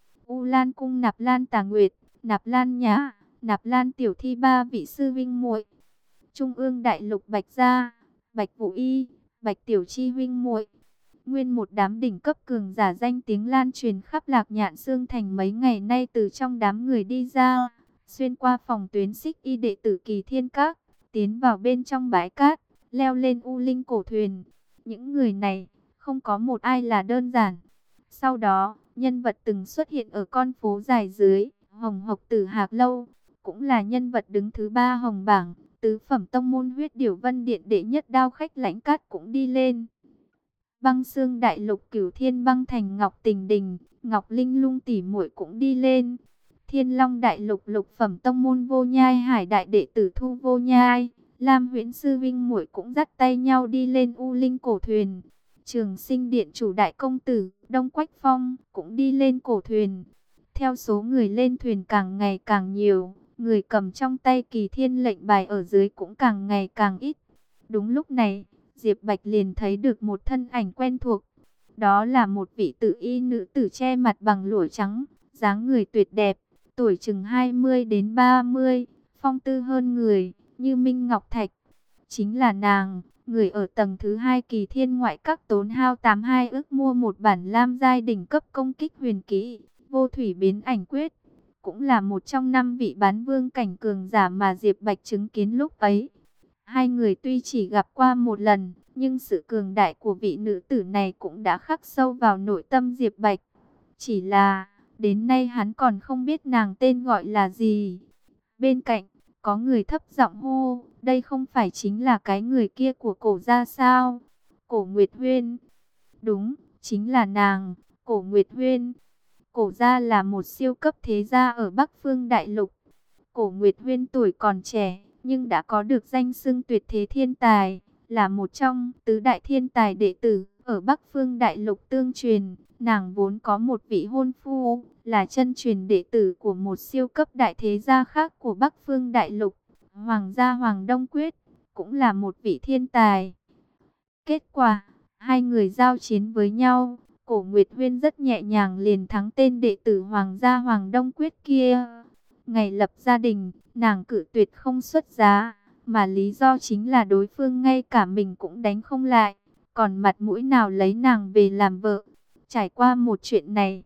U Lan cung Nạp Lan Tà Nguyệt, Nạp Lan Nhã, Nạp Lan Tiểu Thi ba vị sư vinh muội. Trung ương đại lục Bạch Gia, Bạch Vũ Y, Bạch Tiểu Chi huynh muội. Nguyên một đám đỉnh cấp cường giả danh tiếng lan truyền khắp Lạc Nhạn Xương thành mấy ngày nay từ trong đám người đi ra, xuyên qua phòng tuyến Xích Y đệ tử Kỳ Thiên Các, tiến vào bên trong bãi cát, leo lên U Linh cổ thuyền. Những người này, không có một ai là đơn giản. Sau đó, nhân vật từng xuất hiện ở con phố dài dưới, Hồng Hộc Tử Hạc Lâu, cũng là nhân vật đứng thứ 3 hồng bảng. Tứ phẩm tông môn Huyết Điểu Vân Điện đệ nhất đao khách Lãnh Cát cũng đi lên. Băng Xương Đại Lục Cửu Thiên Băng Thành Ngọc Tình Đình, Ngọc Linh Lung tỷ muội cũng đi lên. Thiên Long Đại Lục lục phẩm tông môn Vô Nhai Hải đại đệ tử Thu Vô Nhai, Lam Huyễn sư vinh muội cũng dắt tay nhau đi lên U Linh cổ thuyền. Trường Sinh Điện chủ đại công tử Đông Quách Phong cũng đi lên cổ thuyền. Theo số người lên thuyền càng ngày càng nhiều, người cầm trong tay Kỳ Thiên lệnh bài ở dưới cũng càng ngày càng ít. Đúng lúc này, Diệp Bạch liền thấy được một thân ảnh quen thuộc. Đó là một vị tự y nữ tử che mặt bằng lụa trắng, dáng người tuyệt đẹp, tuổi chừng 20 đến 30, phong tư hơn người, như minh ngọc thạch. Chính là nàng, người ở tầng thứ 2 Kỳ Thiên ngoại các tốn hao 82 ức mua một bản lam giai đỉnh cấp công kích huyền kỹ, Vô Thủy Biến Ảnh Quyết. Cũng là một trong 5 vị bán vương cảnh cường giả mà Diệp Bạch chứng kiến lúc ấy. Hai người tuy chỉ gặp qua một lần, nhưng sự cường đại của vị nữ tử này cũng đã khắc sâu vào nội tâm Diệp Bạch. Chỉ là, đến nay hắn còn không biết nàng tên gọi là gì. Bên cạnh, có người thấp giọng hô, đây không phải chính là cái người kia của Cổ gia sao? Cổ Nguyệt Huyên. Đúng, chính là nàng, Cổ Nguyệt Huyên. Cổ gia là một siêu cấp thế gia ở Bắc Phương Đại Lục. Cổ Nguyệt Huyên tuổi còn trẻ, nhưng đã có được danh xưng tuyệt thế thiên tài, là một trong tứ đại thiên tài đệ tử ở Bắc Phương Đại Lục tương truyền. Nàng vốn có một vị hôn phu, là chân truyền đệ tử của một siêu cấp đại thế gia khác của Bắc Phương Đại Lục, Hoàng gia Hoàng Đông Quyết, cũng là một vị thiên tài. Kết quả, hai người giao chiến với nhau, Cổ Nguyệt Huyên rất nhẹ nhàng liền thắng tên đệ tử Hoàng gia Hoàng Đông Quyết kia. Ngày lập gia đình, nàng cự tuyệt không xuất giá, mà lý do chính là đối phương ngay cả mình cũng đánh không lại, còn mặt mũi nào lấy nàng về làm vợ. Trải qua một chuyện này,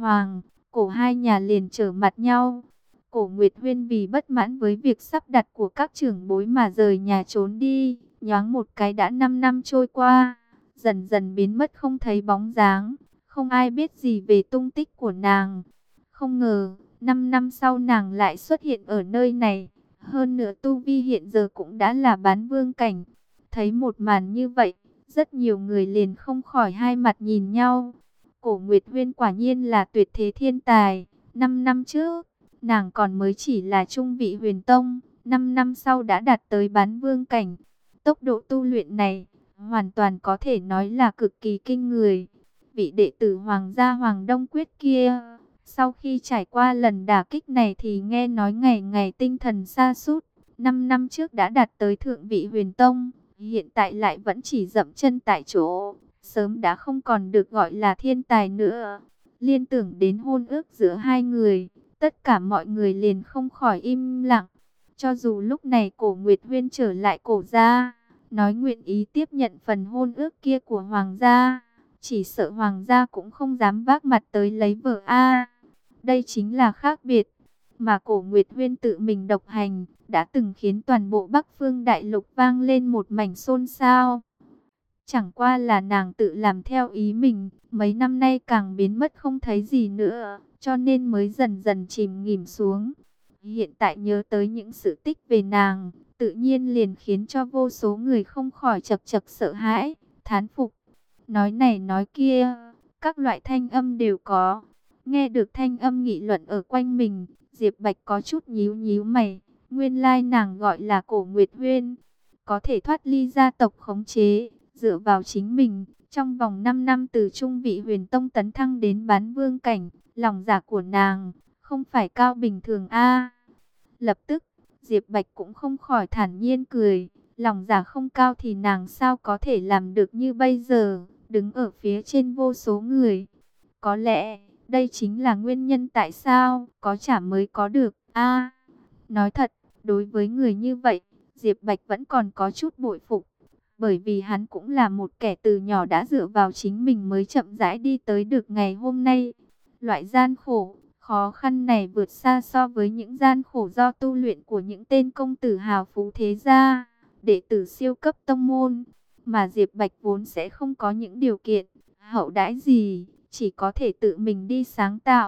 Cổ hai nhà liền trở mặt nhau. Cổ Nguyệt Huyên vì bất mãn với việc sắp đặt của các trưởng bối mà rời nhà trốn đi, nhoáng một cái đã 5 năm trôi qua, dần dần biến mất không thấy bóng dáng, không ai biết gì về tung tích của nàng. Không ngờ, 5 năm sau nàng lại xuất hiện ở nơi này, hơn nữa tu vi hiện giờ cũng đã là bán vương cảnh. Thấy một màn như vậy, rất nhiều người liền không khỏi hai mặt nhìn nhau. Cổ Nguyệt Huyên quả nhiên là tuyệt thế thiên tài. 5 năm trước, nàng còn mới chỉ là trung vị huyền tông, 5 năm sau đã đạt tới bán vương cảnh. Tốc độ tu luyện này, hoàn toàn có thể nói là cực kỳ kinh người. Vị đệ tử Hoàng gia Hoàng Đông Quyết kia, sau khi trải qua lần đả kích này thì nghe nói ngày ngày tinh thần sa sút. 5 năm trước đã đạt tới thượng vị huyền tông, hiện tại lại vẫn chỉ dậm chân tại chỗ, sớm đã không còn được gọi là thiên tài nữa. Liên tưởng đến hôn ước giữa hai người, tất cả mọi người liền không khỏi im lặng. Cho dù lúc này Cổ Nguyệt Huyên trở lại Cổ gia, nói nguyện ý tiếp nhận phần hôn ước kia của Hoàng gia, chỉ sợ Hoàng gia cũng không dám vác mặt tới lấy vợ a. Đây chính là khác biệt, mà Cổ Nguyệt Huyên tự mình độc hành, đã từng khiến toàn bộ Bắc Phương Đại Lục vang lên một mảnh xôn xao. Chẳng qua là nàng tự làm theo ý mình, mấy năm nay càng biến mất không thấy gì nữa, cho nên mới dần dần chìm nghỉm xuống. Hiện tại nhớ tới những sự tích về nàng, tự nhiên liền khiến cho vô số người không khỏi chậc chậc sợ hãi, thán phục. Nói này nói kia, các loại thanh âm đều có. Nghe được thanh âm nghị luận ở quanh mình, Diệp Bạch có chút nhíu nhíu mày. Nguyên lai nàng gọi là Cổ Nguyệt Huyên, có thể thoát ly gia tộc khống chế, dựa vào chính mình, trong vòng 5 năm từ trung vị huyền tông tấn thăng đến bán vương cảnh, lòng dạ của nàng không phải cao bình thường a. Lập tức, Diệp Bạch cũng không khỏi thản nhiên cười, lòng dạ không cao thì nàng sao có thể làm được như bây giờ, đứng ở phía trên vô số người. Có lẽ, đây chính là nguyên nhân tại sao có trả mới có được a. Nói thật, đối với người như vậy, Diệp Bạch vẫn còn có chút bội phục, bởi vì hắn cũng là một kẻ từ nhỏ đã dựa vào chính mình mới chậm rãi đi tới được ngày hôm nay. Loại gian khổ, khó khăn này vượt xa so với những gian khổ do tu luyện của những tên công tử hào phú thế gia, đệ tử siêu cấp tông môn, mà Diệp Bạch vốn sẽ không có những điều kiện hậu đãi gì, chỉ có thể tự mình đi sáng tạo.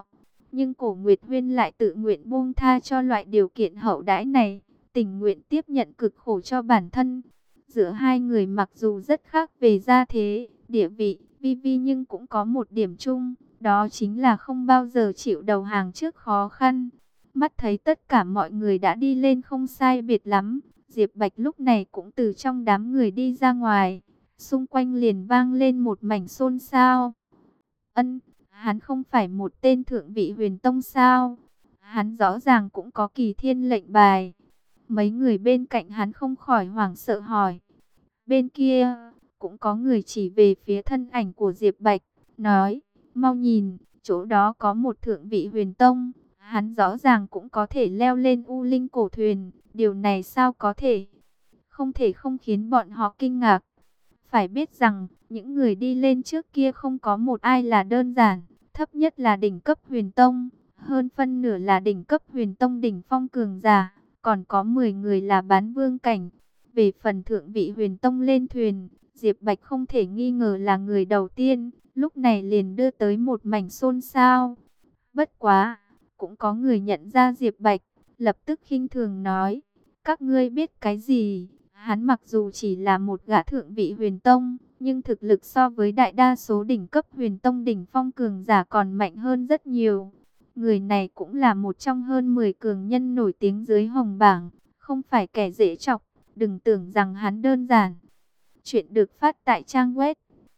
Nhưng Cổ Nguyệt Huyên lại tự nguyện buông tha cho loại điều kiện hậu đãi này, tình nguyện tiếp nhận cực khổ cho bản thân. Giữa hai người mặc dù rất khác về gia thế, địa vị, vi vi nhưng cũng có một điểm chung, đó chính là không bao giờ chịu đầu hàng trước khó khăn. Mắt thấy tất cả mọi người đã đi lên không sai biệt lắm, Diệp Bạch lúc này cũng từ trong đám người đi ra ngoài. Xung quanh liền vang lên một mảnh xôn xao. Ân, hắn không phải một tên thượng vị huyền tông sao? Hắn rõ ràng cũng có kỳ thiên lệnh bài. Mấy người bên cạnh hắn không khỏi hoảng sợ hỏi. Bên kia, cũng có người chỉ về phía thân ảnh của Diệp Bạch, nói, mau nhìn, chỗ đó có một thượng vị huyền tông. Hắn rõ ràng cũng có thể leo lên U Linh cổ thuyền, điều này sao có thể? Không thể không khiến bọn họ kinh ngạc. Phải biết rằng, những người đi lên trước kia không có một ai là đơn giản, thấp nhất là đỉnh cấp huyền tông, hơn phân nửa là đỉnh cấp huyền tông đỉnh phong cường giả, còn có 10 người là bán vương cảnh. Về phần thượng vị huyền tông lên thuyền, Diệp Bạch không thể nghi ngờ là người đầu tiên, lúc này liền đưa tới một mảnh xôn xao. Bất quá, cũng có người nhận ra Diệp Bạch, lập tức khinh thường nói, các ngươi biết cái gì? Hắn mặc dù chỉ là một gã thượng vị huyền tông, nhưng thực lực so với đại đa số đỉnh cấp huyền tông đỉnh phong cường giả còn mạnh hơn rất nhiều. Người này cũng là một trong hơn 10 cường nhân nổi tiếng dưới hồng bảng, không phải kẻ dễ chọc, đừng tưởng rằng hắn đơn giản. Chuyện được phát tại trang web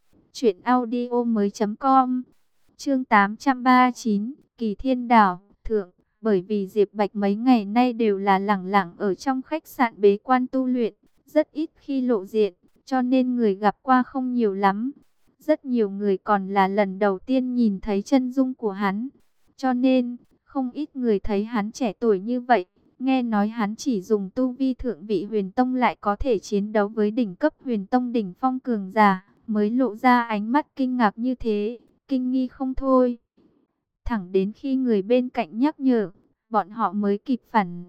truyệnaudiomoi.com. Chương 839, Kỳ Thiên Đảo, thượng. Bởi vì Diệp Bạch mấy ngày nay đều là lẳng lặng ở trong khách sạn bế quan tu luyện, rất ít khi lộ diện, cho nên người gặp qua không nhiều lắm. Rất nhiều người còn là lần đầu tiên nhìn thấy chân dung của hắn, cho nên không ít người thấy hắn trẻ tuổi như vậy. Nghe nói hắn chỉ dùng tu vi thượng vị huyền tông lại có thể chiến đấu với đỉnh cấp huyền tông đỉnh phong cường giả, mới lộ ra ánh mắt kinh ngạc như thế, kinh nghi không thôi. Thẳng đến khi người bên cạnh nhắc nhở, bọn họ mới kịp phản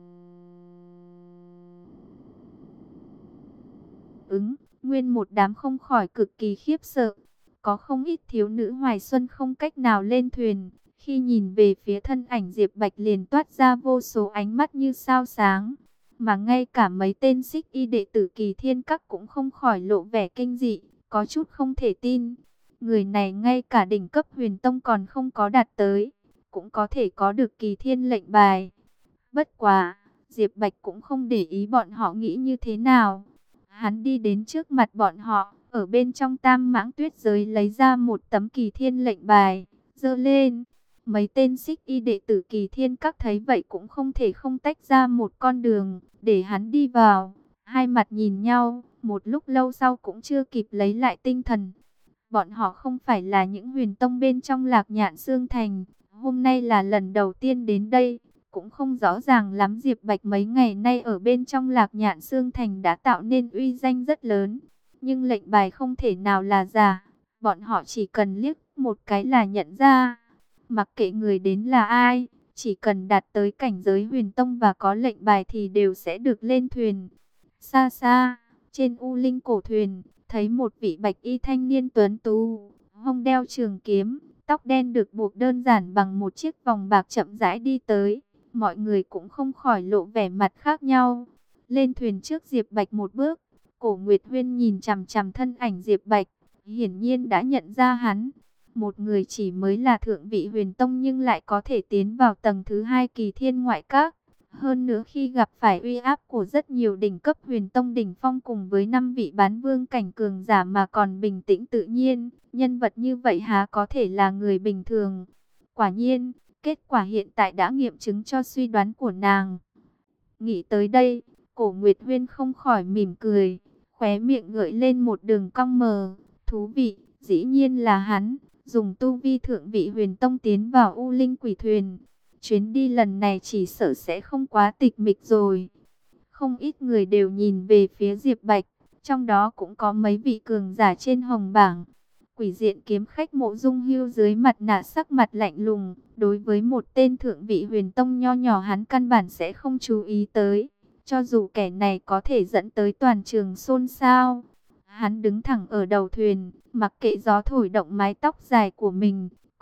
ứng. Nguyên một đám không khỏi cực kỳ khiếp sợ. Có không ít thiếu nữ hoài xuân không cách nào lên thuyền. Khi nhìn về phía thân ảnh Diệp Bạch liền toát ra vô số ánh mắt như sao sáng. Mà ngay cả mấy tên xích y đệ tử Kỳ Thiên Các cũng không khỏi lộ vẻ kinh dị, có chút không thể tin. Người này ngay cả đỉnh cấp huyền tông còn không có đạt tới, cũng có thể có được Kỳ Thiên lệnh bài. Bất quá, Diệp Bạch cũng không để ý bọn họ nghĩ như thế nào. Hắn đi đến trước mặt bọn họ, ở bên trong Tam Mãng Tuyết giới lấy ra một tấm Kỳ Thiên lệnh bài, giơ lên. Mấy tên xích y đệ tử Kỳ Thiên Các thấy vậy cũng không thể không tách ra một con đường, để hắn đi vào. Hai mặt nhìn nhau, một lúc lâu sau cũng chưa kịp lấy lại tinh thần. Bọn họ không phải là những huyền tông bên trong Lạc Nhạn Xương Thành, hôm nay là lần đầu tiên đến đây, cũng không rõ ràng lắm Diệp Bạch mấy ngày nay ở bên trong Lạc Nhạn Xương Thành đã tạo nên uy danh rất lớn. Nhưng lệnh bài không thể nào là giả, bọn họ chỉ cần liếc một cái là nhận ra. Mặc kệ người đến là ai, chỉ cần đạt tới cảnh giới huyền tông và có lệnh bài thì đều sẽ được lên thuyền. Xa xa, trên U Linh cổ thuyền, thấy một vị bạch y thanh niên tuấn tú, hông đeo trường kiếm, tóc đen được buộc đơn giản bằng một chiếc vòng bạc chậm rãi đi tới. Mọi người cũng không khỏi lộ vẻ mặt khác nhau. Lên thuyền trước Diệp Bạch một bước, Cổ Nguyệt Huyên nhìn chằm chằm thân ảnh Diệp Bạch, hiển nhiên đã nhận ra hắn. Một người chỉ mới là thượng vị huyền tông nhưng lại có thể tiến vào tầng thứ 2 Kỳ Thiên ngoại các. Hơn nữa khi gặp phải uy áp của rất nhiều đỉnh cấp huyền tông đỉnh phong cùng với 5 vị bán vương cảnh cường giả mà còn bình tĩnh tự nhiên, nhân vật như vậy há có thể là người bình thường. Quả nhiên, kết quả hiện tại đã nghiệm chứng cho suy đoán của nàng. Nghĩ tới đây, Cổ Nguyệt Huyên không khỏi mỉm cười, khóe miệng gợi lên một đường cong mờ. Thú vị, dĩ nhiên là hắn, dùng tu vi thượng vị huyền tông tiến vào U Linh quỷ thuyền. Chuyến đi lần này chỉ sợ sẽ không quá tịch mịch rồi. Không ít người đều nhìn về phía Diệp Bạch, trong đó cũng có mấy vị cường giả trên hồng bảng. Quỷ diện kiếm khách Mộ Dung Hưu dưới mặt nạ sắc mặt lạnh lùng, đối với một tên thượng vị huyền tông nho nhỏ hắn căn bản sẽ không chú ý tới, cho dù kẻ này có thể dẫn tới toàn trường xôn xao. Hắn đứng thẳng ở đầu thuyền, mặc kệ gió thổi động mái tóc dài của mình,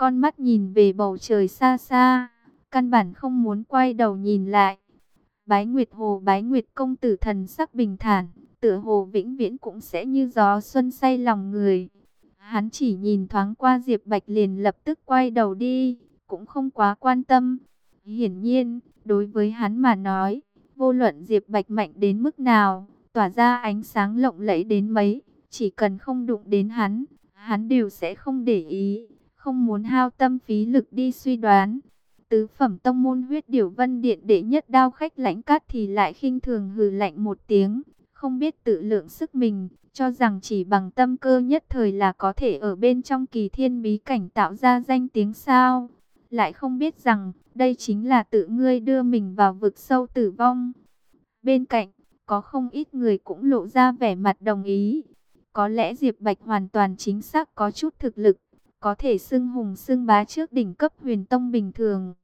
con mắt nhìn về bầu trời xa xa, căn bản không muốn quay đầu nhìn lại. Bái Nguyệt công tử thần sắc bình thản, tựa hồ vĩnh viễn cũng sẽ như gió xuân say lòng người. Hắn chỉ nhìn thoáng qua Diệp Bạch liền lập tức quay đầu đi, cũng không quá quan tâm. Hiển nhiên, đối với hắn mà nói, vô luận Diệp Bạch mạnh đến mức nào, tỏa ra ánh sáng lộng lẫy đến mấy, chỉ cần không đụng đến hắn đều sẽ không để ý, không muốn hao tâm phí lực đi suy đoán. Tứ phẩm tông môn Huyết Điểu Vân Điện đệ nhất đao khách Lãnh Cát thì lại khinh thường hừ lạnh một tiếng, không biết tự lượng sức mình, cho rằng chỉ bằng tâm cơ nhất thời là có thể ở bên trong Kỳ Thiên bí cảnh tạo ra danh tiếng sao? Lại không biết rằng, đây chính là tự ngươi đưa mình vào vực sâu tử vong. Bên cạnh, có không ít người cũng lộ ra vẻ mặt đồng ý. Có lẽ Diệp Bạch hoàn toàn chính xác có chút thực lực, có thể xưng hùng xưng bá trước đỉnh cấp Huyền Tông bình thường.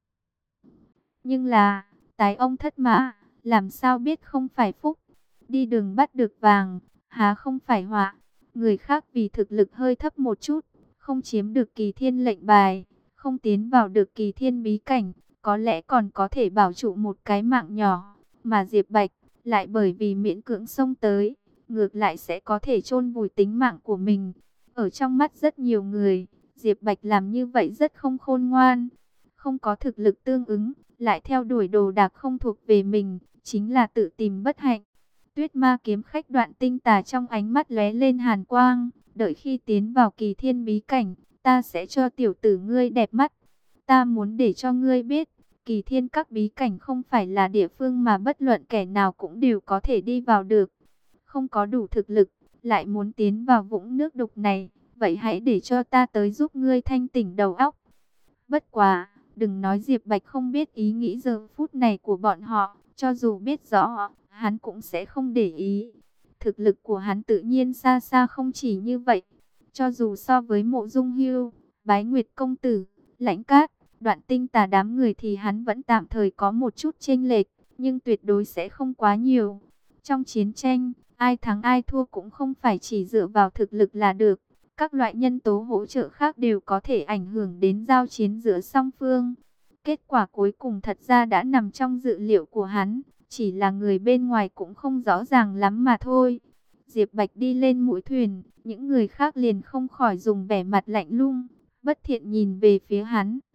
Nhưng là, tái ông thất mã, làm sao biết không phải phúc. Đi đường bắt được vàng, há không phải họa. Người khác vì thực lực hơi thấp một chút, không chiếm được Kỳ Thiên lệnh bài, không tiến vào được Kỳ Thiên bí cảnh, có lẽ còn có thể bảo trụ một cái mạng nhỏ. Mà Diệp Bạch, lại bởi vì miễn cưỡng xông tới, ngược lại sẽ có thể chôn vùi tính mạng của mình. Ở trong mắt rất nhiều người, Diệp Bạch làm như vậy rất không khôn ngoan, không có thực lực tương ứng, lại theo đuổi đồ đạc không thuộc về mình, chính là tự tìm bất hạnh. Tuyết Ma kiếm khách Đoạn Tinh Tà trong ánh mắt lóe lên hàn quang, đợi khi tiến vào Kỳ Thiên bí cảnh, ta sẽ cho tiểu tử ngươi đẹp mắt. Ta muốn để cho ngươi biết, Kỳ Thiên các bí cảnh không phải là địa phương mà bất luận kẻ nào cũng đều có thể đi vào được. Không có đủ thực lực, lại muốn tiến vào vũng nước đục này, vậy hãy để cho ta tới giúp ngươi thanh tỉnh đầu óc. Bất quá, đừng nói Diệp Bạch không biết ý nghĩ giờ phút này của bọn họ, cho dù biết rõ, hắn cũng sẽ không để ý. Thực lực của hắn tự nhiên xa xa không chỉ như vậy. Cho dù so với Mộ Dung Hưu, Bái Nguyệt công tử, Lãnh Cát, Đoạn Tinh Tà đám người thì hắn vẫn tạm thời có một chút chênh lệch, nhưng tuyệt đối sẽ không quá nhiều. Trong chiến tranh, ai thắng ai thua cũng không phải chỉ dựa vào thực lực là được. Các loại nhân tố hỗ trợ khác đều có thể ảnh hưởng đến giao chiến giữa song phương. Kết quả cuối cùng thật ra đã nằm trong dự liệu của hắn, chỉ là người bên ngoài cũng không rõ ràng lắm mà thôi. Diệp Bạch đi lên mũi thuyền, những người khác liền không khỏi dùng vẻ mặt lạnh lùng, bất thiện nhìn về phía hắn.